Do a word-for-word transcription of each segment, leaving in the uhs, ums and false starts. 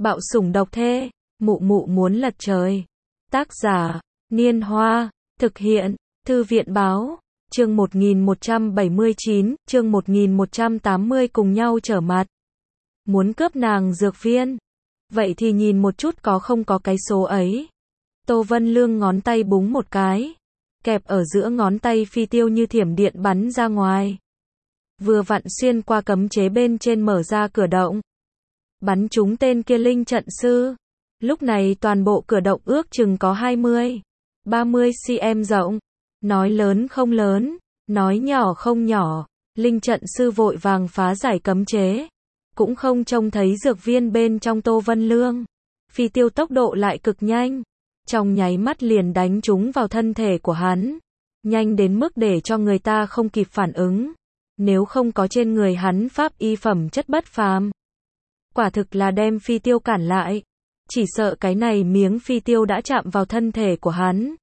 Bạo sủng độc thê, mụ mụ muốn lật trời. Tác giả, Niên Hoa, thực hiện, Thư viện Báo, chương một nghìn một trăm bảy mươi chín, chương một nghìn một trăm tám mươi cùng nhau trở mặt. Muốn cướp nàng dược viên. Vậy thì nhìn một chút có không có cái số ấy. Tô Vân Lương ngón tay búng một cái. Kẹp ở giữa ngón tay phi tiêu như thiểm điện bắn ra ngoài. Vừa vặn xuyên qua cấm chế bên trên mở ra cửa động. Bắn trúng tên kia linh trận sư. Lúc này toàn bộ cửa động ước chừng có hai mươi, ba mươi xăng-ti-mét rộng. Nói lớn không lớn, nói nhỏ không nhỏ. Linh trận sư vội vàng phá giải cấm chế. Cũng không trông thấy dược viên bên trong Tô Vân Lương. Phi tiêu tốc độ lại cực nhanh. Trong nháy mắt liền đánh trúng vào thân thể của hắn. Nhanh đến mức để cho người ta không kịp phản ứng. Nếu không có trên người hắn pháp y phẩm chất bất phàm. Quả thực là đem phi tiêu cản lại. Chỉ sợ cái này miếng phi tiêu đã chạm vào thân thể của hắn.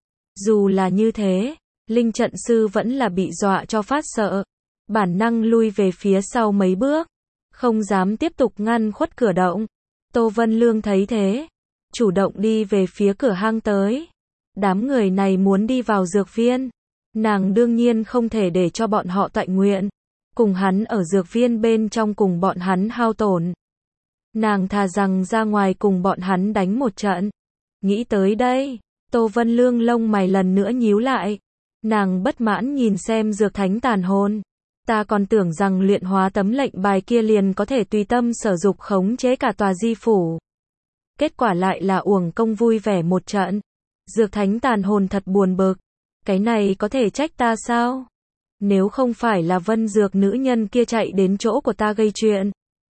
Dù là như thế, linh trận sư vẫn là bị dọa cho phát sợ. Bản năng lui về phía sau mấy bước. Không dám tiếp tục ngăn khuất cửa động. Tô Vân Lương thấy thế. Chủ động đi về phía cửa hang tới. Đám người này muốn đi vào dược viên. Nàng đương nhiên không thể để cho bọn họ tọa nguyện. Cùng hắn ở dược viên bên trong cùng bọn hắn hao tổn. Nàng thà rằng ra ngoài cùng bọn hắn đánh một trận. Nghĩ tới đây, Tô Vân Lương lông mày lần nữa nhíu lại. Nàng bất mãn nhìn xem dược thánh tàn hồn. Ta còn tưởng rằng luyện hóa tấm lệnh bài kia liền có thể tùy tâm sở dục khống chế cả tòa di phủ. Kết quả lại là uổng công vui vẻ một trận. Dược thánh tàn hồn thật buồn bực. Cái này có thể trách ta sao? Nếu không phải là Vân Dược nữ nhân kia chạy đến chỗ của ta gây chuyện.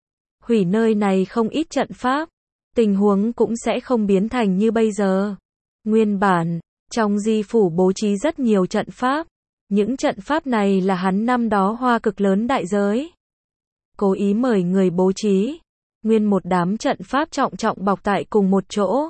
Hủy nơi này không ít trận pháp. Tình huống cũng sẽ không biến thành như bây giờ. Nguyên bản, trong di phủ bố trí rất nhiều trận pháp. Những trận pháp này là hắn năm đó hoa cực lớn đại giới. Cố ý mời người bố trí. Nguyên một đám trận pháp trọng trọng bọc tại cùng một chỗ.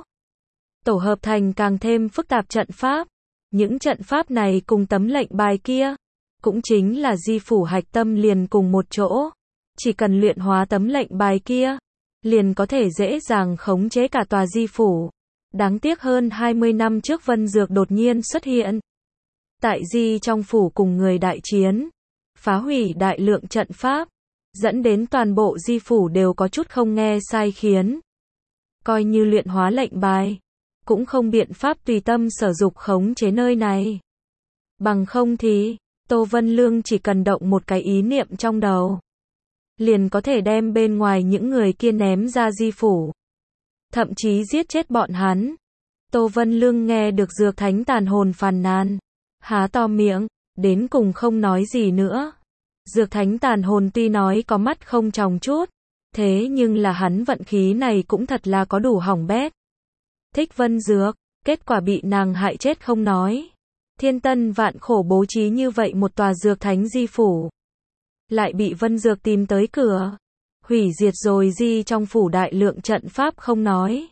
Tổ hợp thành càng thêm phức tạp trận pháp. Những trận pháp này cùng tấm lệnh bài kia. Cũng chính là di phủ hạch tâm liền cùng một chỗ. Chỉ cần luyện hóa tấm lệnh bài kia. Liền có thể dễ dàng khống chế cả tòa di phủ. Đáng tiếc hơn hai mươi năm trước Vân Dược đột nhiên xuất hiện. Tại di trong phủ cùng người đại chiến. Phá hủy đại lượng trận pháp. Dẫn đến toàn bộ di phủ đều có chút không nghe sai khiến. Coi như luyện hóa lệnh bài. Cũng không biện pháp tùy tâm sở dục khống chế nơi này. Bằng không thì, Tô Vân Lương chỉ cần động một cái ý niệm trong đầu. Liền có thể đem bên ngoài những người kia ném ra di phủ. Thậm chí giết chết bọn hắn. Tô Vân Lương nghe được dược thánh tàn hồn phàn nàn. Há to miệng, đến cùng không nói gì nữa. Dược thánh tàn hồn tuy nói có mắt không tròng chút. Thế nhưng là hắn vận khí này cũng thật là có đủ hỏng bét. Thích Vân Dược, kết quả bị nàng hại chết không nói. Thiên tân vạn khổ bố trí như vậy một tòa dược thánh di phủ. Lại bị Vân Dược tìm tới cửa. Hủy diệt rồi di trong phủ đại lượng trận pháp không nói.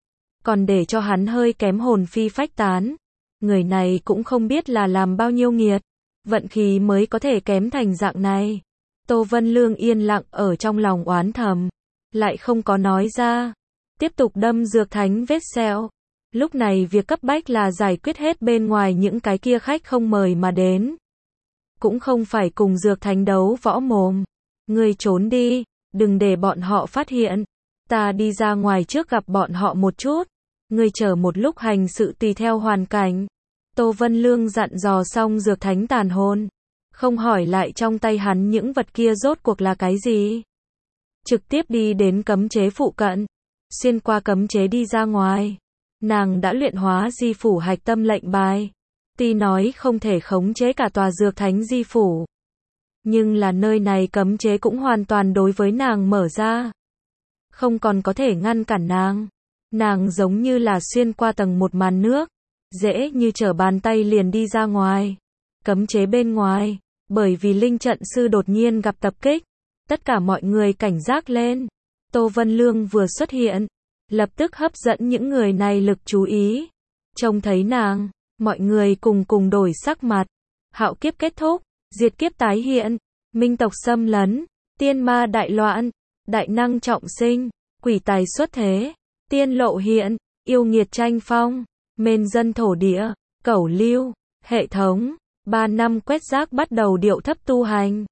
Còn để cho hắn hơi kém hồn phi phách tán. Người này cũng không biết là làm bao nhiêu nghiệt. Vận khí mới có thể kém thành dạng này. Tô Vân Lương yên lặng ở trong lòng oán thầm. Lại không có nói ra. Tiếp tục đâm dược thánh vết sẹo. Lúc này việc cấp bách là giải quyết hết bên ngoài những cái kia khách không mời mà đến. Cũng không phải cùng dược thánh đấu võ mồm. Ngươi trốn đi, đừng để bọn họ phát hiện. Ta đi ra ngoài trước gặp bọn họ một chút. Ngươi chờ một lúc hành sự tùy theo hoàn cảnh. Tô Vân Lương dặn dò xong dược thánh tàn hồn. Không hỏi lại trong tay hắn những vật kia rốt cuộc là cái gì. Trực tiếp đi đến cấm chế phụ cận. Xuyên qua cấm chế đi ra ngoài. Nàng đã luyện hóa di phủ hạch tâm lệnh bài. Tuy nói không thể khống chế cả tòa dược thánh di phủ. Nhưng là nơi này cấm chế cũng hoàn toàn đối với nàng mở ra. Không còn có thể ngăn cản nàng. Nàng giống như là xuyên qua tầng một màn nước. Dễ như trở bàn tay liền đi ra ngoài. Cấm chế bên ngoài. Bởi vì linh trận sư đột nhiên gặp tập kích. Tất cả mọi người cảnh giác lên. Tô Vân Lương vừa xuất hiện. Lập tức hấp dẫn những người này lực chú ý. Trông thấy nàng. Mọi người cùng cùng đổi sắc mặt. Hạo kiếp kết thúc. Diệt kiếp tái hiện. Minh tộc xâm lấn. Tiên ma đại loạn. Đại năng trọng sinh. quỷ tài xuất thế, tiên lộ hiện, yêu nghiệt tranh phong, mên dân thổ địa, cẩu lưu, hệ thống, ba năm quét rác bắt đầu điệu thấp tu hành.